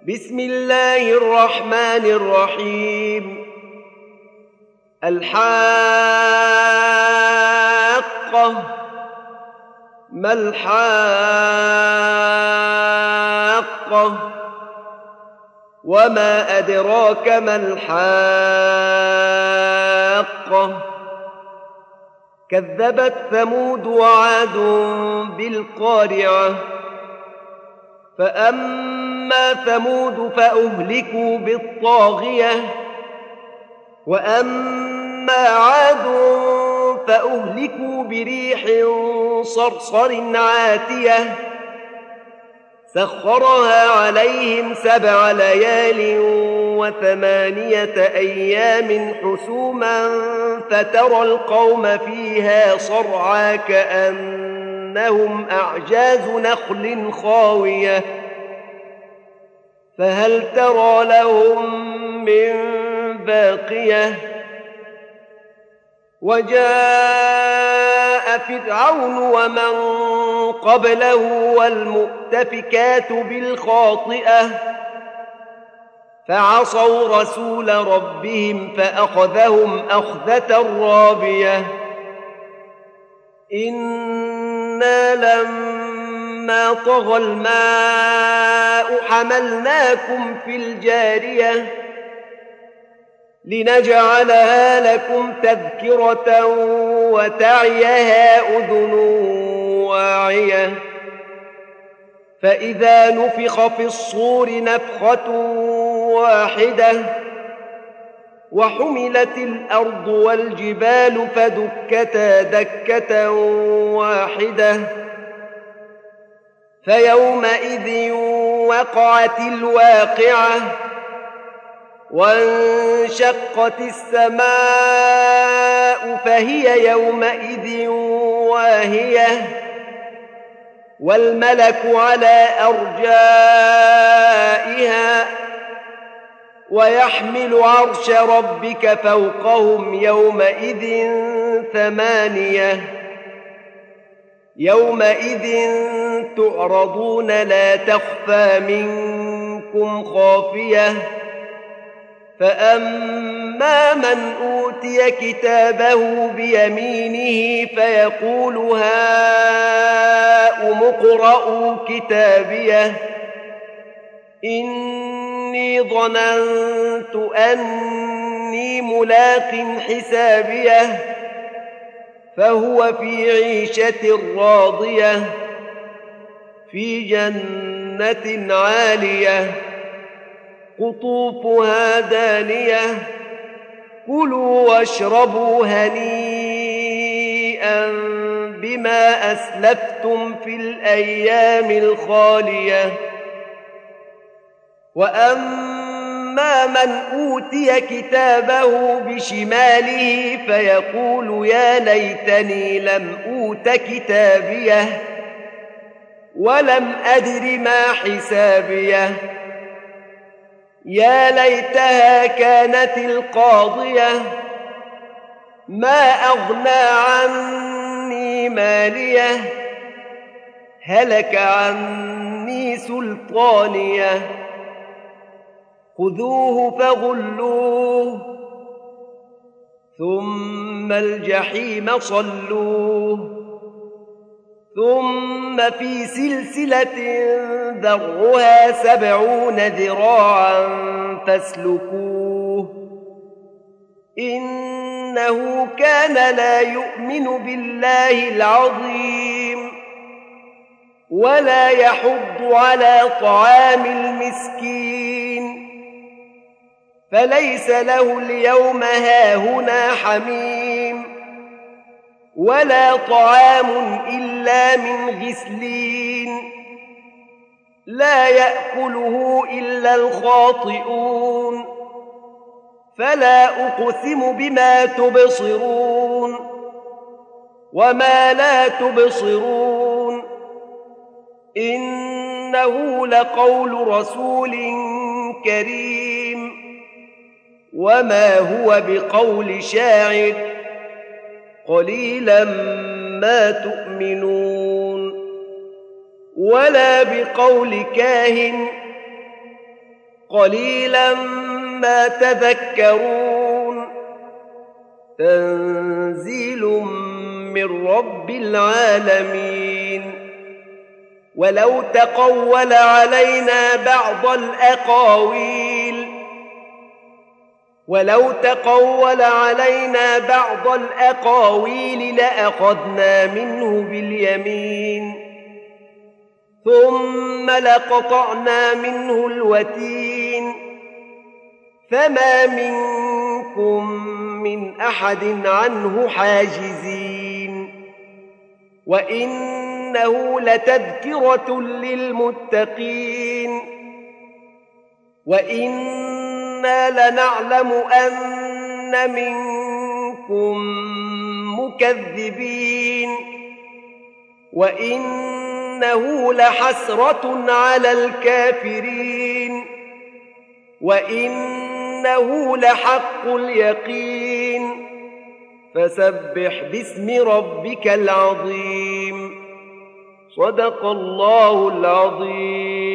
بسم الله الرحمن الرحيم. الحاقة. ما الحاقة؟ وما أدراك ما الحاقة؟ كذبت ثمود وعاد بالقارعة. فأما ثمود فأهلكوا بالطاغية، وأما عاد فأهلكوا بريح صرصر عاتية سخرها عليهم 7 ليال و8 أيام حسوما فترى القوم فيها صرعى كأنهم أعجاز نخل خاوية فهل ترى لهم من باقية. وجاء فرعون ومن قبله والمؤتفكات بالخاطئة فعصوا رسول ربهم فأخذهم أخذة رابية. إنا لما طغى الماء حملناكم في الجارية لنجعلها لكم تذكرة وتعيها أذن واعية. فإذا نفخ في الصور نفخة واحدة وحملت الأرض والجبال فدكتا دكة واحدة فيومئذ وقعت الواقعة وانشقت السماء فهي يومئذ واهية والملك على أرجائها ويحمل عرش ربك فوقهم يومئذ 8. يومئذ تعرضون لا تخفى منكم خافية. فأما من أوتي كتابه بيمينه فيقول هاؤم اقرءوا كتابيه إني ظننت أني ملاق حسابيه فهو في عيشة راضية في جنة عالية قطوفها دانية كلوا واشربوا هنيئا بما أسلفتم في الأيام الخالية. وأما من أوتي كتابه بشماله فيقول يا ليتني لم أوت كتابيه ولم أدر ما حسابيه يا ليتها كانت القاضية ما أغنى عني ماليه هلك عني سلطانيه خذوه فغلوه ثم الجحيم صلوه ثم في سلسلة ذرعها 70 ذراعا فاسلكوه إنه كان لا يؤمن بالله العظيم ولا يحض على طعام المسكين فليس له اليوم هاهنا حميم ولا طعام إلا من غسلين لا يأكله إلا الخاطئون فلا أقسم بما تبصرون وما لا تبصرون إنه لقول رسول كريم وما هو بقول شاعر قليلا ما تؤمنون ولا بقول كاهن قليلا ما تذكرون تنزيل من رب العالمين ولو تقول علينا بعض الأقاويل لأخذنا منه باليمين ثم لقطعنا منه الوتين فما منكم من أحد عنه حاجزين وإنه لتذكرة للمتقين وإنا لنعلم أن منكم مكذبين وإنه لحسرة على الكافرين وإنه لحق اليقين فسبح باسم ربك العظيم صدق الله العظيم.